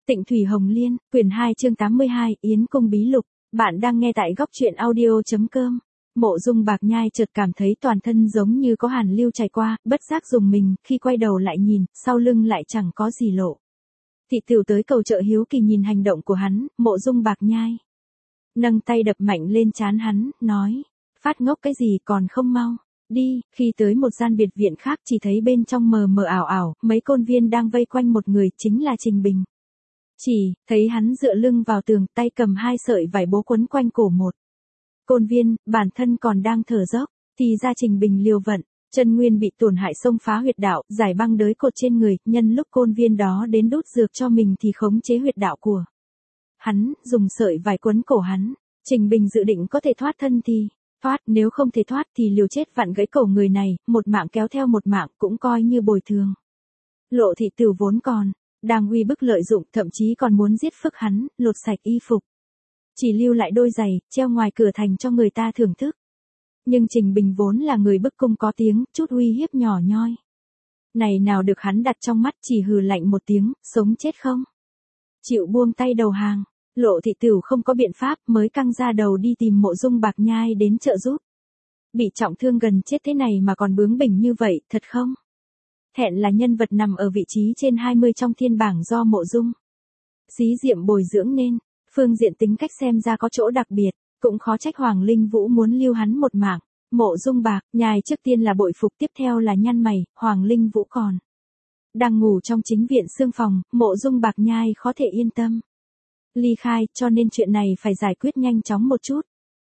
Tịnh Thủy Hồng Liên, quyển 2 chương 82, Yến Cung Bí Lục. Bạn đang nghe tại góc truyện audio.com. Mộ Dung Bạc Nhai chợt cảm thấy toàn thân giống như có hàn lưu chảy qua, bất giác rùng mình, khi quay đầu lại nhìn, sau lưng lại chẳng có gì lộ. Thị Tửu tới cầu trợ hiếu kỳ nhìn hành động của hắn, Mộ Dung Bạc Nhai nâng tay đập mạnh lên trán hắn, nói: "Phát ngốc cái gì còn không mau đi." Khi tới một gian biệt viện khác chỉ thấy bên trong mờ mờ ảo ảo, mấy côn viên đang vây quanh một người, chính là Trình Bình. Chỉ thấy hắn dựa lưng vào tường, tay cầm hai sợi vải bố quấn quanh cổ một côn viên, bản thân còn đang thở dốc, thì ra Trình Bình liều vận, chân nguyên bị tổn hại xông phá huyệt đạo, giải băng đới cột trên người, nhân lúc côn viên đó đến đút dược cho mình thì khống chế huyệt đạo của hắn, dùng sợi vải quấn cổ hắn. Trình Bình dự định có thể thoát thân thì thoát, nếu không thể thoát thì liều chết vặn gãy cổ người này, một mạng kéo theo một mạng cũng coi như bồi thường. Lộ Thị Tửu vốn còn đang uy bức lợi dụng, thậm chí còn muốn giết phức hắn, lột sạch y phục, chỉ lưu lại đôi giày, treo ngoài cửa thành cho người ta thưởng thức. Nhưng Trình Bình vốn là người bức cung có tiếng, chút uy hiếp nhỏ nhoi này nào được hắn đặt trong mắt, chỉ hừ lạnh một tiếng, sống chết không chịu buông tay đầu hàng. Lộ Thị Tửu không có biện pháp, mới căng ra đầu đi tìm Mộ Dung Bạc Nhai đến trợ giúp. Bị trọng thương gần chết thế này mà còn bướng bỉnh như vậy, thật không thẹn là nhân vật nằm ở vị trí trên 20 trong thiên bảng do Mộ Dung Xí Diệm bồi dưỡng nên. Phương diện tính cách xem ra có chỗ đặc biệt, cũng khó trách Hoàng Linh Vũ muốn lưu hắn một mạng. Mộ Dung Bạc Nhai trước tiên là bội phục, tiếp theo là nhăn mày, Hoàng Linh Vũ còn đang ngủ trong chính viện xương phòng, Mộ Dung Bạc Nhai khó thể yên tâm ly khai, cho nên chuyện này phải giải quyết nhanh chóng một chút.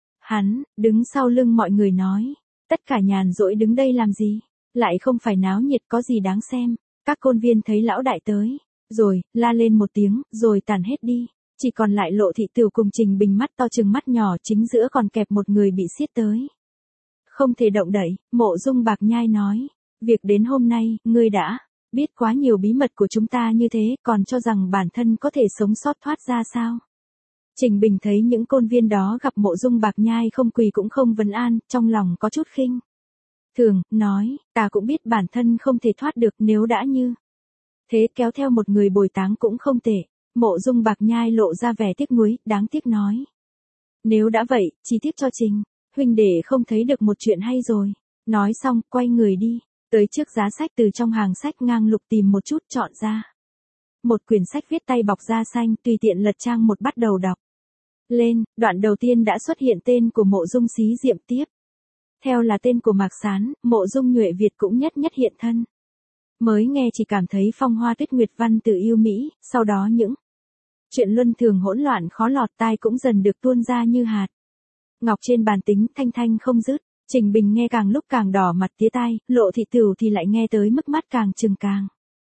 Hắn đứng sau lưng mọi người nói: "Tất cả nhàn rỗi đứng đây làm gì? Lại không phải náo nhiệt, có gì đáng xem." Các côn viên thấy lão đại tới rồi, la lên một tiếng, rồi tản hết đi. Chỉ còn lại Lộ Thị Tửu cùng Trình Bình mắt to chừng mắt nhỏ, chính giữa còn kẹp một người bị siết tới không thể động đậy. Mộ Dung Bạc Nhai nói: "Việc đến hôm nay, ngươi đã biết quá nhiều bí mật của chúng ta như thế, còn cho rằng bản thân có thể sống sót thoát ra sao?" Trình Bình thấy những côn viên đó gặp Mộ Dung Bạc Nhai không quỳ cũng không vấn an, trong lòng có chút khinh thường, nói: "Ta cũng biết bản thân không thể thoát được, nếu đã như thế kéo theo một người bồi táng cũng không tệ." Mộ Dung Bạc Nhai lộ ra vẻ tiếc nuối, đáng tiếc nói: "Nếu đã vậy, chỉ tiếc cho Trình huynh đệ không thấy được một chuyện hay rồi." Nói xong, quay người đi, tới trước giá sách, từ trong hàng sách ngang lục tìm một chút, chọn ra một quyển sách viết tay bọc da xanh, tùy tiện lật trang một, bắt đầu đọc lên. Đoạn đầu tiên đã xuất hiện tên của Mộ Dung Xí Diệm, tiếp theo là tên của Mạc Sán, Mộ Dung Nhuệ Việt cũng nhất nhất hiện thân. Mới nghe chỉ cảm thấy phong hoa tuyết nguyệt, văn từ yêu mỹ, sau đó những chuyện luân thường hỗn loạn khó lọt tai cũng dần được tuôn ra như hạt ngọc trên bàn tính, thanh thanh không dứt. Trình Bình nghe càng lúc càng đỏ mặt tía tai, Lộ Thị Tửu thì lại nghe tới mức mắt càng trừng càng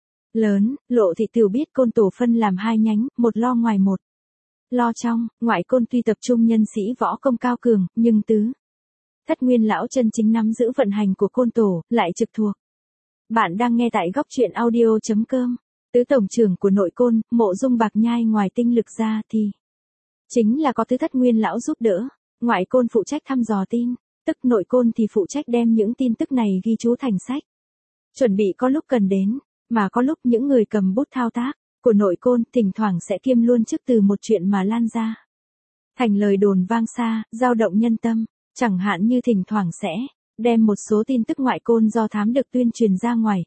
lớn. Lộ Thị Tửu biết côn tổ phân làm hai nhánh, một lo ngoài một lo trong. Ngoại côn tuy tập trung nhân sĩ võ công cao cường, nhưng tứ thất nguyên lão chân chính nắm giữ vận hành của côn tổ, lại trực thuộc. Bạn đang nghe tại góc truyện audio.com. Tứ tổng trưởng của nội côn, Mộ Dung Bạc Nhai ngoài tinh lực ra thì chính là có tứ thất nguyên lão giúp đỡ. Ngoại côn phụ trách thăm dò tin tức, nội côn thì phụ trách đem những tin tức này ghi chú thành sách, chuẩn bị có lúc cần đến, mà có lúc những người cầm bút thao tác của nội côn thỉnh thoảng sẽ kiêm luôn chức từ một chuyện mà lan ra thành lời đồn vang xa, dao động nhân tâm. Chẳng hạn như thỉnh thoảng sẽ đem một số tin tức ngoại côn do thám được tuyên truyền ra ngoài,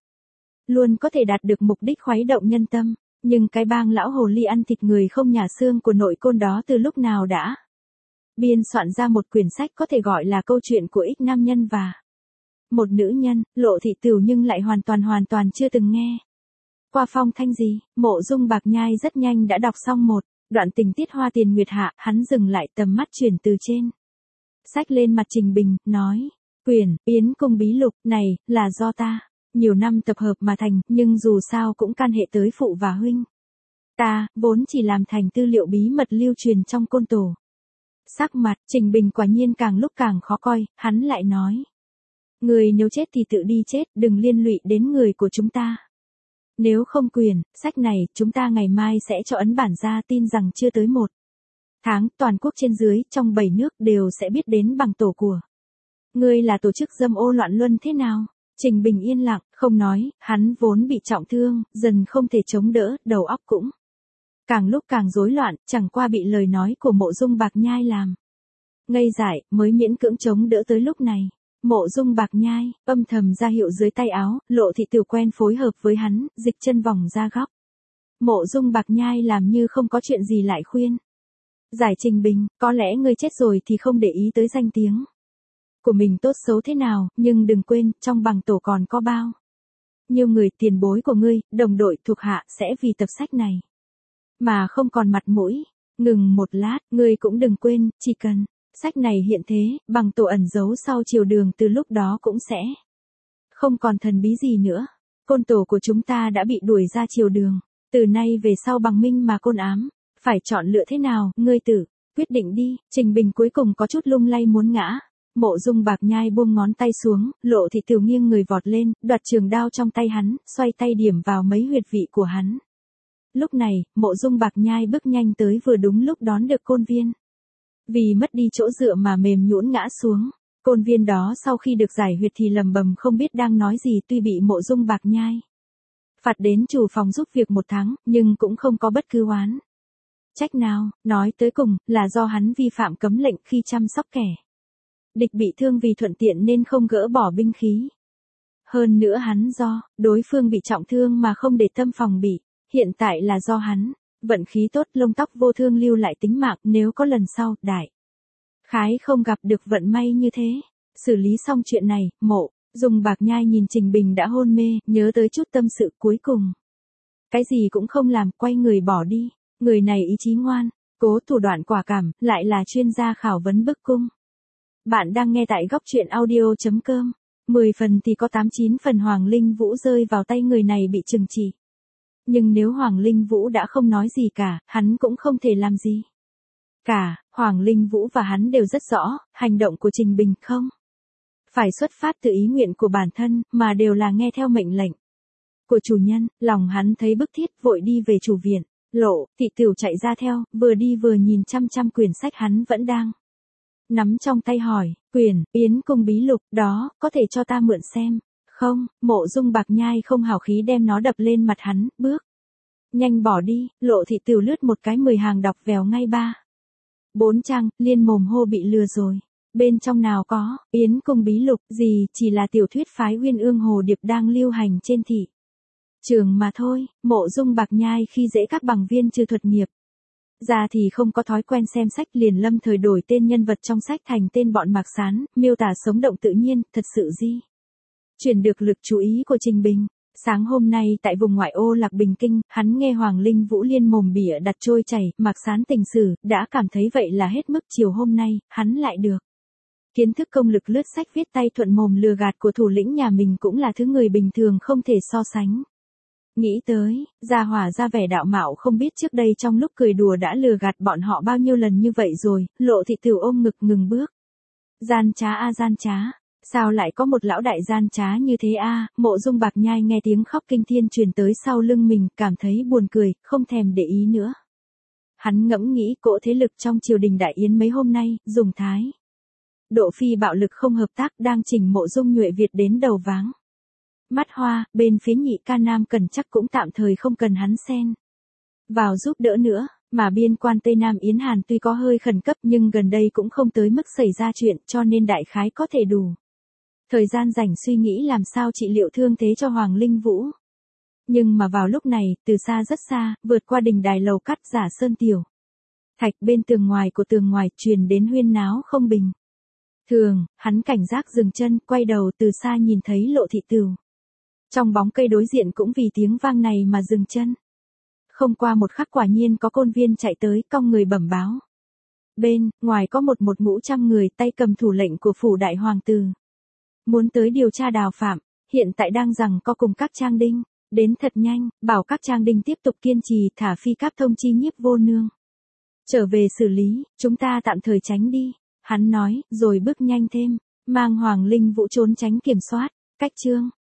luôn có thể đạt được mục đích khuấy động nhân tâm. Nhưng cái bang lão hồ ly ăn thịt người không nhả xương của nội côn đó từ lúc nào đã biên soạn ra một quyển sách có thể gọi là câu chuyện của ít nam nhân và một nữ nhân. Lộ Thị Tửu nhưng lại hoàn toàn chưa từng nghe qua phong thanh gì. Mộ Dung Bạc Nhai rất nhanh đã đọc xong một đoạn tình tiết hoa tiền nguyệt hạ, hắn dừng lại, tầm mắt chuyển từ trên sách lên mặt Trình Bình, nói: "Quyển Yến Cung Bí Lục này là do ta nhiều năm tập hợp mà thành, nhưng dù sao cũng can hệ tới phụ và huynh ta, vốn chỉ làm thành tư liệu bí mật lưu truyền trong côn tổ." Sắc mặt Trình Bình quả nhiên càng lúc càng khó coi, hắn lại nói: "Người nếu chết thì tự đi chết, đừng liên lụy đến người của chúng ta. Nếu không quyển sách này, chúng ta ngày mai sẽ cho ấn bản ra, tin rằng chưa tới một tháng, toàn quốc trên dưới, trong 7 nước đều sẽ biết đến bằng tổ của ngươi là tổ chức dâm ô loạn luân thế nào." Trình Bình yên lặng, không nói, hắn vốn bị trọng thương, dần không thể chống đỡ, đầu óc cũng càng lúc càng rối loạn, chẳng qua bị lời nói của Mộ Dung Bạc Nhai làm ngây dại, mới miễn cưỡng chống đỡ tới lúc này. Mộ Dung Bạc Nhai, âm thầm ra hiệu dưới tay áo, Lộ Thị Tiểu quen phối hợp với hắn, dịch chân vòng ra góc. Mộ Dung Bạc Nhai làm như không có chuyện gì lại khuyên. Giải Trình Bình, có lẽ ngươi chết rồi thì không để ý tới danh tiếng của mình tốt xấu thế nào, nhưng đừng quên, trong bằng tổ còn có bao nhiêu người tiền bối của ngươi, đồng đội thuộc hạ sẽ vì tập sách này mà không còn mặt mũi. Ngừng một lát, ngươi cũng đừng quên, chỉ cần sách này hiện thế, bằng tổ ẩn giấu sau triều đường từ lúc đó cũng sẽ không còn thần bí gì nữa. Côn tổ của chúng ta đã bị đuổi ra triều đường, từ nay về sau bằng minh mà côn ám, phải chọn lựa thế nào, ngươi tự quyết định đi. Trình Bình cuối cùng có chút lung lay muốn ngã. Mộ Dung Bạc Nhai buông ngón tay xuống, Lộ Thị Tiểu nghiêng người vọt lên, đoạt trường đao trong tay hắn, xoay tay điểm vào mấy huyệt vị của hắn. Lúc này, Mộ Dung Bạc Nhai bước nhanh tới vừa đúng lúc đón được Côn Viên. Vì mất đi chỗ dựa mà mềm nhũn ngã xuống. Côn Viên đó sau khi được giải huyệt thì lầm bầm không biết đang nói gì, tuy bị Mộ Dung Bạc Nhai phạt đến chủ phòng giúp việc 1 tháng, nhưng cũng không có bất cứ oán trách nào, nói tới cùng, là do hắn vi phạm cấm lệnh khi chăm sóc kẻ địch bị thương vì thuận tiện nên không gỡ bỏ binh khí. Hơn nữa hắn do đối phương bị trọng thương mà không để tâm phòng bị, hiện tại là do hắn vận khí tốt, lông tóc vô thương lưu lại tính mạng, nếu có lần sau, đại khái không gặp được vận may như thế. Xử lý xong chuyện này, Mộ Dung Bạc Nhai nhìn Trình Bình đã hôn mê, nhớ tới chút tâm sự cuối cùng. Cái gì cũng không làm, quay người bỏ đi. Người này ý chí ngoan, cố thủ đoạn quả cảm, lại là chuyên gia khảo vấn bức cung. Bạn đang nghe tại góc truyện audio.com. 10 phần thì có 8-9 phần Hoàng Linh Vũ rơi vào tay người này bị trừng trị. Nhưng nếu Hoàng Linh Vũ đã không nói gì cả, hắn cũng không thể làm gì cả. Hoàng Linh Vũ và hắn đều rất rõ, hành động của Trình Bình không phải xuất phát từ ý nguyện của bản thân, mà đều là nghe theo mệnh lệnh của chủ nhân. Lòng hắn thấy bức thiết, vội đi về chủ viện. Lộ Thị Tiểu chạy ra theo, vừa đi vừa nhìn chăm chăm quyển sách hắn vẫn đang nắm trong tay, hỏi, quyển Yến Cung Bí Lục đó, có thể cho ta mượn xem không? Mộ Dung Bạc Nhai không hào khí đem nó đập lên mặt hắn, bước nhanh bỏ đi. Lộ Thị Tiểu lướt một cái 10 hàng đọc vèo ngay 3-4 trang, liên mồm hô bị lừa rồi. Bên trong nào có Yến Cung Bí Lục gì, chỉ là tiểu thuyết phái Uyên Ương Hồ Điệp đang lưu hành trên thị trường mà thôi. Mộ Dung Bạc Nhai khi dễ các bằng viên trừ thuật nghiệp ra thì không có thói quen xem sách, liền lâm thời đổi tên nhân vật trong sách thành tên bọn Mạc Sán, miêu tả sống động tự nhiên, thật sự di chuyển được lực chú ý của Trình Bình. Sáng hôm nay tại vùng ngoại ô Lạc Bình Kinh, hắn nghe Hoàng Linh Vũ liên mồm bịa đặt trôi chảy, Mạc Sán tình sử, đã cảm thấy vậy là hết mức. Chiều hôm nay, hắn lại được kiến thức công lực lướt sách viết tay thuận mồm lừa gạt của thủ lĩnh nhà mình, cũng là thứ người bình thường không thể so sánh. Nghĩ tới, gia hỏa ra vẻ đạo mạo, không biết trước đây trong lúc cười đùa đã lừa gạt bọn họ bao nhiêu lần như vậy rồi. Lộ Thị Tiểu ôm ngực ngừng bước. Gian trá a gian trá, sao lại có một lão đại gian trá như thế a? Mộ Dung Bạc Nhai nghe tiếng khóc kinh thiên truyền tới sau lưng mình, cảm thấy buồn cười, không thèm để ý nữa. Hắn ngẫm nghĩ cỗ thế lực trong triều đình Đại Yến mấy hôm nay, dùng thái độ phi bạo lực không hợp tác, đang chỉnh Mộ Dung Nhuệ Việt đến đầu váng mắt hoa. Bên phía Nhị Ca Nam Cần chắc cũng tạm thời không cần hắn xen vào giúp đỡ nữa. Mà biên quan Tây Nam Yến Hàn tuy có hơi khẩn cấp, nhưng gần đây cũng không tới mức xảy ra chuyện, cho nên đại khái có thể đủ thời gian rảnh suy nghĩ làm sao trị liệu thương thế cho Hoàng Linh Vũ. Nhưng mà vào lúc này, từ xa rất xa, vượt qua đình đài lầu cắt giả sơn tiểu thạch, bên tường ngoài của tường ngoài truyền đến huyên náo không bình thường. Hắn cảnh giác dừng chân, quay đầu từ xa nhìn thấy Lộ Thị Tiểu trong bóng cây đối diện cũng vì tiếng vang này mà dừng chân. Không qua một khắc quả nhiên có Côn Viên chạy tới, cong người bẩm báo. Bên ngoài có một ngũ trăm người, tay cầm thủ lệnh của phủ đại hoàng tử, muốn tới điều tra Đào Phạm, hiện tại đang rằng có cùng các trang đinh đến thật nhanh, bảo các trang đinh tiếp tục kiên trì, thả phi cáp thông chi Nhiếp Vô Nương trở về xử lý, chúng ta tạm thời tránh đi. Hắn nói, rồi bước nhanh thêm, mang Hoàng Linh Vũ trốn tránh kiểm soát. Cách chương